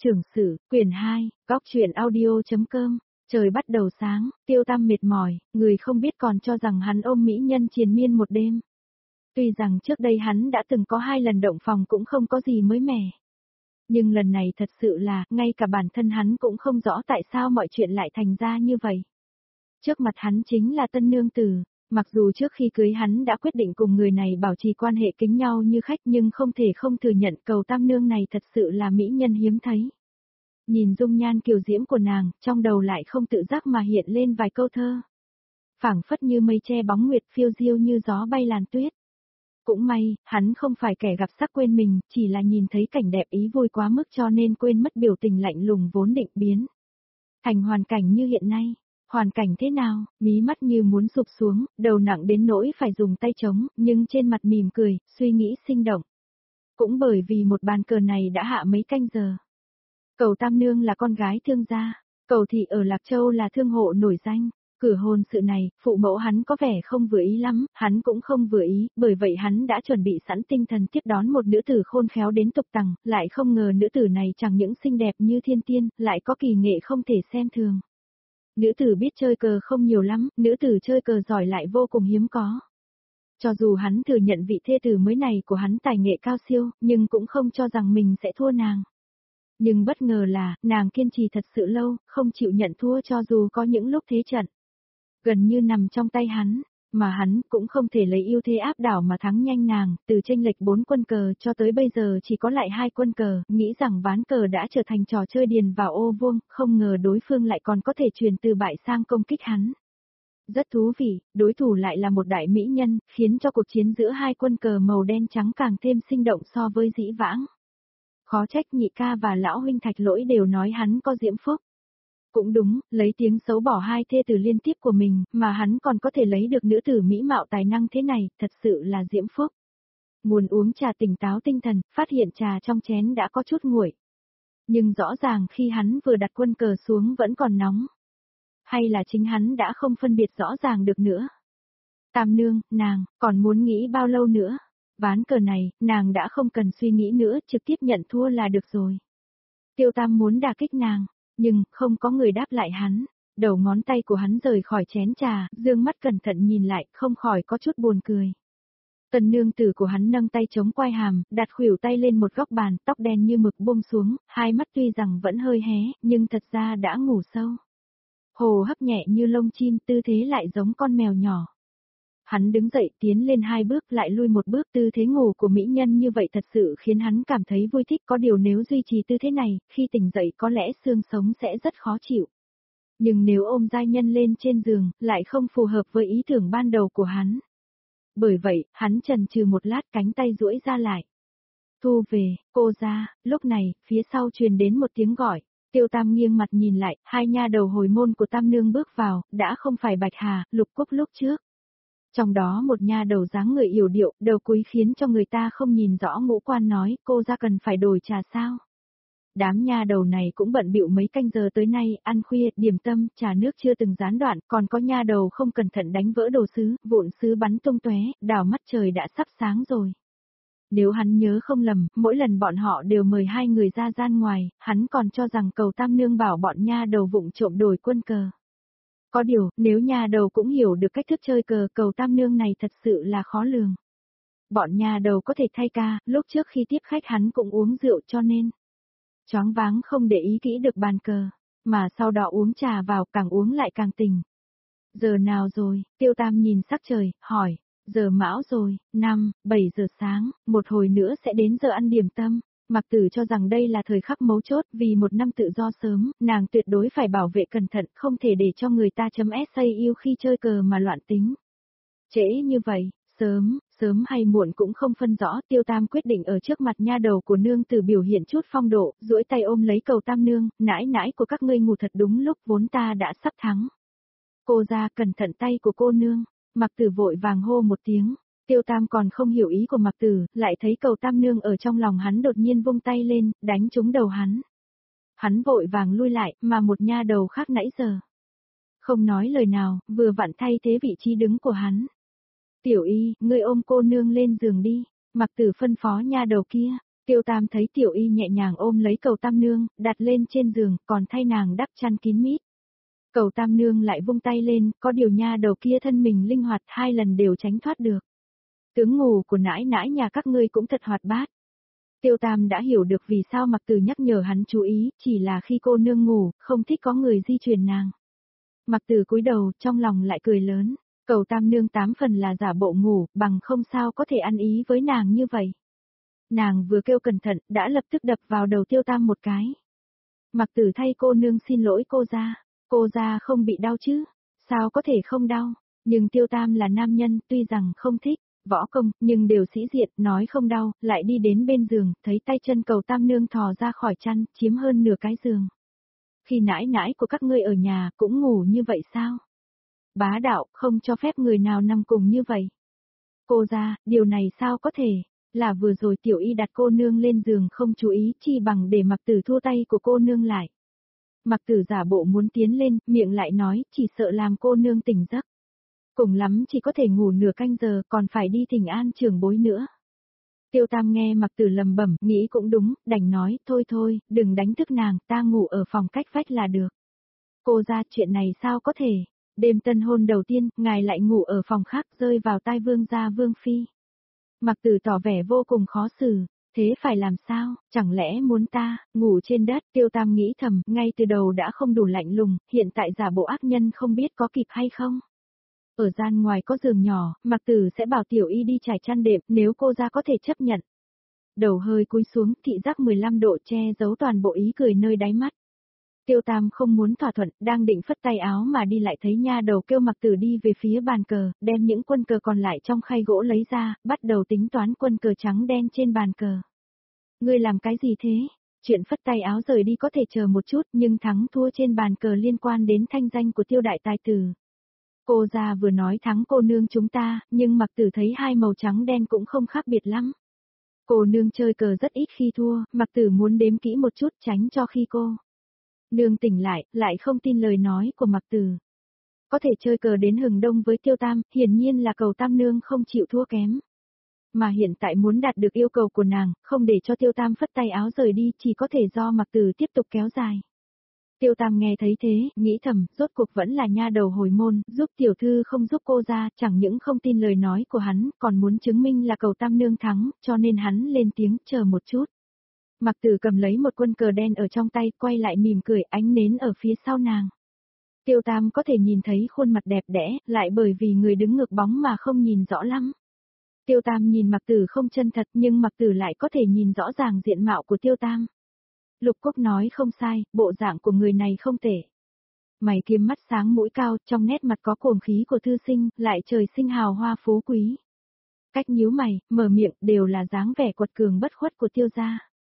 Trưởng sử, quyển 2, góc truyện audio.com. Trời bắt đầu sáng, Tiêu Tam mệt mỏi, người không biết còn cho rằng hắn ôm mỹ nhân triền miên một đêm. Tuy rằng trước đây hắn đã từng có 2 lần động phòng cũng không có gì mới mẻ. Nhưng lần này thật sự là, ngay cả bản thân hắn cũng không rõ tại sao mọi chuyện lại thành ra như vậy. Trước mặt hắn chính là tân nương tử, mặc dù trước khi cưới hắn đã quyết định cùng người này bảo trì quan hệ kính nhau như khách nhưng không thể không thừa nhận cầu tam nương này thật sự là mỹ nhân hiếm thấy. Nhìn dung nhan kiều diễm của nàng, trong đầu lại không tự giác mà hiện lên vài câu thơ. Phảng phất như mây che bóng nguyệt phiêu diêu như gió bay làn tuyết. Cũng may, hắn không phải kẻ gặp sắc quên mình, chỉ là nhìn thấy cảnh đẹp ý vui quá mức cho nên quên mất biểu tình lạnh lùng vốn định biến. Thành hoàn cảnh như hiện nay. Hoàn cảnh thế nào, mí mắt như muốn sụp xuống, đầu nặng đến nỗi phải dùng tay chống, nhưng trên mặt mỉm cười, suy nghĩ sinh động. Cũng bởi vì một bàn cờ này đã hạ mấy canh giờ. Cầu Tam Nương là con gái thương gia, Cầu Thị ở Lạc Châu là thương hộ nổi danh. Cửa hôn sự này, phụ mẫu hắn có vẻ không vừa ý lắm, hắn cũng không vừa ý, bởi vậy hắn đã chuẩn bị sẵn tinh thần tiếp đón một nữ tử khôn khéo đến tục tằng, lại không ngờ nữ tử này chẳng những xinh đẹp như thiên tiên, lại có kỳ nghệ không thể xem thường. Nữ tử biết chơi cờ không nhiều lắm, nữ tử chơi cờ giỏi lại vô cùng hiếm có. Cho dù hắn thừa nhận vị thê tử mới này của hắn tài nghệ cao siêu, nhưng cũng không cho rằng mình sẽ thua nàng. Nhưng bất ngờ là, nàng kiên trì thật sự lâu, không chịu nhận thua cho dù có những lúc thế trận. Gần như nằm trong tay hắn, mà hắn cũng không thể lấy ưu thế áp đảo mà thắng nhanh nàng, từ chênh lệch 4 quân cờ cho tới bây giờ chỉ có lại 2 quân cờ, nghĩ rằng ván cờ đã trở thành trò chơi điền vào ô vuông, không ngờ đối phương lại còn có thể truyền từ bại sang công kích hắn. Rất thú vị, đối thủ lại là một đại mỹ nhân, khiến cho cuộc chiến giữa 2 quân cờ màu đen trắng càng thêm sinh động so với dĩ vãng. Khó trách nhị ca và lão huynh Thạch Lỗi đều nói hắn có diễm phúc. Cũng đúng, lấy tiếng xấu bỏ 2 thê tử liên tiếp của mình, mà hắn còn có thể lấy được nữ tử mỹ mạo tài năng thế này, thật sự là diễm phúc. Muốn uống trà tỉnh táo tinh thần, phát hiện trà trong chén đã có chút nguội. Nhưng rõ ràng khi hắn vừa đặt quân cờ xuống vẫn còn nóng. Hay là chính hắn đã không phân biệt rõ ràng được nữa. Tam nương, nàng, còn muốn nghĩ bao lâu nữa? Ván cờ này, nàng đã không cần suy nghĩ nữa, trực tiếp nhận thua là được rồi. Tiêu Tam muốn đả kích nàng. Nhưng, không có người đáp lại hắn. Đầu ngón tay của hắn rời khỏi chén trà, dương mắt cẩn thận nhìn lại, không khỏi có chút buồn cười. Tần nương tử của hắn nâng tay chống quai hàm, đặt khuỷu tay lên một góc bàn, tóc đen như mực buông xuống, hai mắt tuy rằng vẫn hơi hé, nhưng thật ra đã ngủ sâu. Hồ hấp nhẹ như lông chim, tư thế lại giống con mèo nhỏ. Hắn đứng dậy tiến lên 2 bước lại lui 1 bước, tư thế ngủ của mỹ nhân như vậy thật sự khiến hắn cảm thấy vui thích, có điều nếu duy trì tư thế này, khi tỉnh dậy có lẽ xương sống sẽ rất khó chịu. Nhưng nếu ôm giai nhân lên trên giường, lại không phù hợp với ý tưởng ban đầu của hắn. Bởi vậy, hắn chần chừ một lát, cánh tay duỗi ra lại. Thu về, cô ra, lúc này, phía sau truyền đến một tiếng gọi. Tiêu Tam nghiêng mặt nhìn lại, 2 nha đầu hồi môn của Tam nương bước vào, đã không phải Bạch Hà, Lục Cúc lúc trước. Trong đó một nha đầu dáng người yểu điệu, đầu cúi khiến cho người ta không nhìn rõ ngũ quan, nói, cô ra cần phải đổi trà sao? Đám nha đầu này cũng bận bịu mấy canh giờ tới nay, ăn khuya, điểm tâm, trà nước chưa từng gián đoạn, còn có nha đầu không cẩn thận đánh vỡ đồ sứ, vụn sứ bắn tung tóe, đảo mắt trời đã sắp sáng rồi. Nếu hắn nhớ không lầm, mỗi lần bọn họ đều mời 2 người ra gian ngoài, hắn còn cho rằng cầu Tam nương bảo bọn nha đầu vụng trộm đổi quân cờ. Có điều, nếu nhà đầu cũng hiểu được cách thức chơi cờ, cầu Tam nương này thật sự là khó lường. Bọn nhà đầu có thể thay ca, lúc trước khi tiếp khách hắn cũng uống rượu cho nên choáng váng không để ý kỹ được bàn cờ, mà sau đó uống trà vào càng uống lại càng tỉnh. Giờ nào rồi? Tiêu Tam nhìn sắc trời, hỏi. Giờ mão rồi, 5, 7 giờ sáng, một hồi nữa sẽ đến giờ ăn điểm tâm. Mạc Tử cho rằng đây là thời khắc mấu chốt, vì một năm tự do sớm, nàng tuyệt đối phải bảo vệ cẩn thận, không thể để cho người ta yêu khi chơi cờ mà loạn tính. Trễ như vậy, sớm hay muộn cũng không phân rõ, Tiêu Tam quyết định ở trước mặt nha đầu của nương tử biểu hiện chút phong độ, duỗi tay ôm lấy cầu Tam nương, nãi nãi của các ngươi ngủ thật đúng lúc, vốn ta đã sắp thắng. Cô ra cẩn thận tay của cô nương. Mạc Tử vội vàng hô một tiếng. Tiêu Tam còn không hiểu ý của Mạc Tử, lại thấy cầu Tam nương ở trong lòng hắn đột nhiên vung tay lên, đánh trúng đầu hắn. Hắn vội vàng lui lại, mà một nha đầu khác nãy giờ không nói lời nào, vừa vặn thay thế vị trí đứng của hắn. Tiểu Y, ngươi ôm cô nương lên giường đi. Mạc Tử phân phó nha đầu kia. Tiêu Tam thấy Tiểu Y nhẹ nhàng ôm lấy Cầu Tam Nương, đặt lên trên giường, còn thay nàng đắp chăn kín mít. Cầu Tam Nương lại vung tay lên, có điều nha đầu kia thân mình linh hoạt 2 lần đều tránh thoát được. Tướng ngủ của nãi nãi nhà các ngươi cũng thật hoạt bát. Tiêu Tam đã hiểu được vì sao Mặc Tử nhắc nhở hắn chú ý, chỉ là khi cô nương ngủ, không thích có người di truyền nàng. Mặc Tử cúi đầu, trong lòng lại cười lớn. Cầu Tam Nương 8 phần là giả bộ ngủ, bằng không sao có thể ăn ý với nàng như vậy. Nàng vừa kêu cẩn thận, đã lập tức đập vào đầu Tiêu Tam một cái. Mặc Tử thay cô nương xin lỗi cô ra không bị đau chứ, sao có thể không đau, nhưng Tiêu Tam là nam nhân, tuy rằng không thích võ công, nhưng đều sĩ diện, nói không đau, lại đi đến bên giường, thấy tay chân Cầu Tam Nương thò ra khỏi chăn, chiếm hơn nửa cái giường. Khi nãi nãi của các ngươi ở nhà cũng ngủ như vậy sao? Bá đạo, không cho phép người nào nằm cùng như vậy. Cô ra, điều này sao có thể, là vừa rồi Tiểu Y đặt cô nương lên giường không chú ý, chi bằng để Mặc Tử thua tay của cô nương lại. Mặc Tử giả bộ muốn tiến lên, miệng lại nói, chỉ sợ làm cô nương tỉnh giấc. Cùng lắm chỉ có thể ngủ nửa canh giờ, còn phải đi thỉnh an trưởng bối nữa. Tiêu Tam nghe Mặc Tử lầm bẩm, nghĩ cũng đúng, đành nói, thôi, đừng đánh thức nàng, ta ngủ ở phòng cách vách là được. Cô ra chuyện này sao có thể, đêm tân hôn đầu tiên, ngài lại ngủ ở phòng khác, rơi vào tai vương gia vương phi. Mặc Tử tỏ vẻ vô cùng khó xử, thế phải làm sao, chẳng lẽ muốn ta, ngủ trên đất, Tiêu Tam nghĩ thầm, ngay từ đầu đã không đủ lạnh lùng, hiện tại giả bộ ác nhân không biết có kịp hay không. Ở gian ngoài có giường nhỏ, Mặc Tử sẽ bảo Tiểu Y đi trải chăn đệm, nếu cô ra có thể chấp nhận. Đầu hơi cúi xuống, thị giác 15 độ che giấu toàn bộ ý cười nơi đáy mắt. Tiêu Tam không muốn thỏa thuận, đang định phất tay áo mà đi lại thấy nha đầu kêu Mặc Tử đi về phía bàn cờ, đem những quân cờ còn lại trong khay gỗ lấy ra, bắt đầu tính toán quân cờ trắng đen trên bàn cờ. Ngươi làm cái gì thế? Chuyện phất tay áo rời đi có thể chờ một chút, nhưng thắng thua trên bàn cờ liên quan đến thanh danh của Tiêu đại tài tử. Cô ra vừa nói thắng cô nương chúng ta, nhưng Mặc Tử thấy hai màu trắng đen cũng không khác biệt lắm. Cô nương chơi cờ rất ít khi thua, Mặc Tử muốn đếm kỹ một chút tránh cho khi cô nương tỉnh lại không tin lời nói của Mặc Tử. Có thể chơi cờ đến hừng đông với Tiêu Tam, hiển nhiên là Cầu Tam Nương không chịu thua kém. Mà hiện tại muốn đạt được yêu cầu của nàng, không để cho Tiêu Tam phất tay áo rời đi, chỉ có thể do Mặc Tử tiếp tục kéo dài. Tiêu Tam nghe thấy thế, nghĩ thầm, rốt cuộc vẫn là nha đầu hồi môn, giúp tiểu thư không giúp cô ra, chẳng những không tin lời nói của hắn, còn muốn chứng minh là Cầu Tam Nương thắng, cho nên hắn lên tiếng, chờ một chút. Mặc Tử cầm lấy một quân cờ đen ở trong tay, quay lại mỉm cười, ánh nến ở phía sau nàng. Tiêu Tam có thể nhìn thấy khuôn mặt đẹp đẽ, lại bởi vì người đứng ngược bóng mà không nhìn rõ lắm. Tiêu Tam nhìn Mặc Tử không chân thật, nhưng Mặc Tử lại có thể nhìn rõ ràng diện mạo của Tiêu Tam. Lục Cúc nói không sai, bộ dạng của người này không tệ. Mày kiếm mắt sáng mũi cao, trong nét mặt có cuồng khí của thư sinh, lại trời sinh hào hoa phú quý. Cách nhíu mày, mở miệng, đều là dáng vẻ quật cường bất khuất của Tiêu gia.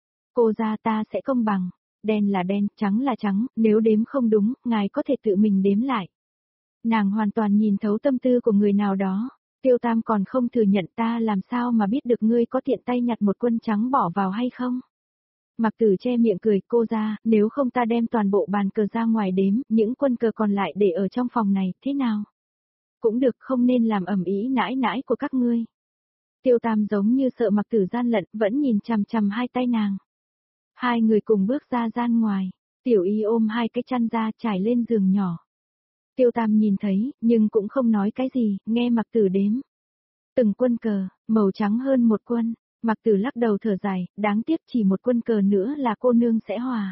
Cô gia ta sẽ công bằng, đen là đen, trắng là trắng, nếu đếm không đúng, ngài có thể tự mình đếm lại. Nàng hoàn toàn nhìn thấu tâm tư của người nào đó. Tiêu Tam còn không thừa nhận, ta làm sao mà biết được ngươi có tiện tay nhặt một quân trắng bỏ vào hay không? Mặc Tử che miệng cười, cô ra, nếu không ta đem toàn bộ bàn cờ ra ngoài đếm, những quân cờ còn lại để ở trong phòng này, thế nào? Cũng được, không nên làm ầm ĩ nãi nãi của các ngươi. Tiêu Tam giống như sợ Mặc Tử gian lận, vẫn nhìn chằm chằm hai tay nàng. Hai người cùng bước ra gian ngoài, Tiểu Y ôm hai cái chăn ra trải lên giường nhỏ. Tiêu Tam nhìn thấy, nhưng cũng không nói cái gì, nghe Mặc Tử đếm. Từng quân cờ, màu trắng hơn một quân. Mặc Tử lắc đầu thở dài, đáng tiếc chỉ một quân cờ nữa là cô nương sẽ hòa.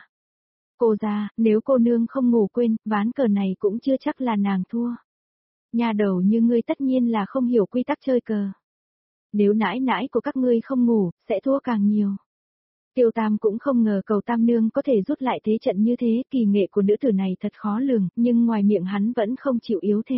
Cô ra, nếu cô nương không ngủ quên, ván cờ này cũng chưa chắc là nàng thua. Nhà đầu như ngươi tất nhiên là không hiểu quy tắc chơi cờ. Nếu nãi nãi của các ngươi không ngủ, sẽ thua càng nhiều. Tiêu Tam cũng không ngờ Cầu Tam Nương có thể rút lại thế trận như thế, kỳ nghệ của nữ tử này thật khó lường, nhưng ngoài miệng hắn vẫn không chịu yếu thế.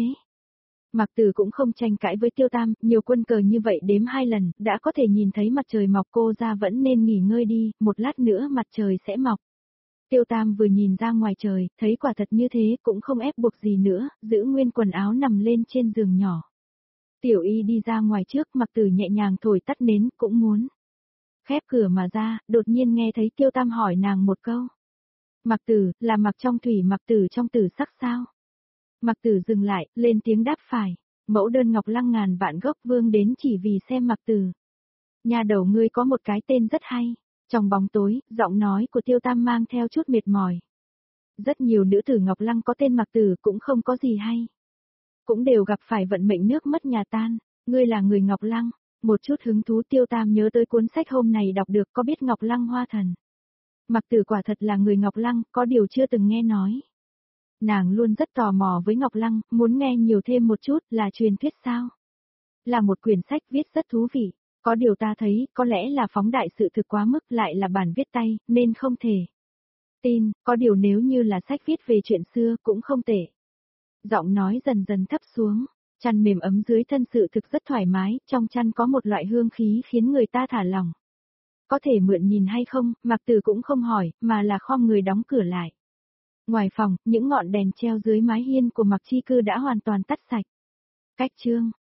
Mặc Tử cũng không tranh cãi với Tiêu Tam, nhiều quân cờ như vậy đếm 2 lần, đã có thể nhìn thấy mặt trời mọc, cô ra vẫn nên nghỉ ngơi đi, một lát nữa mặt trời sẽ mọc. Tiêu Tam vừa nhìn ra ngoài trời, thấy quả thật như thế, cũng không ép buộc gì nữa, giữ nguyên quần áo nằm lên trên giường nhỏ. Tiểu Y đi ra ngoài trước, Mặc Tử nhẹ nhàng thổi tắt nến, cũng muốn khép cửa mà ra, đột nhiên nghe thấy Tiêu Tam hỏi nàng một câu. Mặc Tử, là mặc trong thủy Mặc Tử trong tử sắc sao? Mặc Tử dừng lại, lên tiếng đáp phải. Mẫu đơn ngọc lăng ngàn vạn gốc vương đến chỉ vì xem Mặc Tử. Nhà đầu ngươi có một cái tên rất hay. Trong bóng tối, giọng nói của Tiêu Tam mang theo chút mệt mỏi. Rất nhiều nữ tử Ngọc Lăng có tên Mặc Tử cũng không có gì hay. Cũng đều gặp phải vận mệnh nước mất nhà tan. Ngươi là người Ngọc Lăng. Một chút hứng thú Tiêu Tam nhớ tới cuốn sách hôm này đọc được, có biết Ngọc Lăng Hoa Thần. Mặc Tử quả thật là người Ngọc Lăng, có điều chưa từng nghe nói. Nàng luôn rất tò mò với Ngọc Lăng, muốn nghe nhiều thêm một chút, là truyền thuyết sao? Là một quyển sách viết rất thú vị, có điều ta thấy, có lẽ là phóng đại sự thực quá mức, lại là bản viết tay, nên không thể tin, có điều nếu như là sách viết về chuyện xưa cũng không tệ. Giọng nói dần dần thấp xuống, chăn mềm ấm dưới thân sự thực rất thoải mái, trong chăn có một loại hương khí khiến người ta thả lỏng. Có thể mượn nhìn hay không, Mạc Tử cũng không hỏi, mà là khom người đóng cửa lại. Ngoài phòng, những ngọn đèn treo dưới mái hiên của Mạc Chi Cư đã hoàn toàn tắt sạch. Cách chương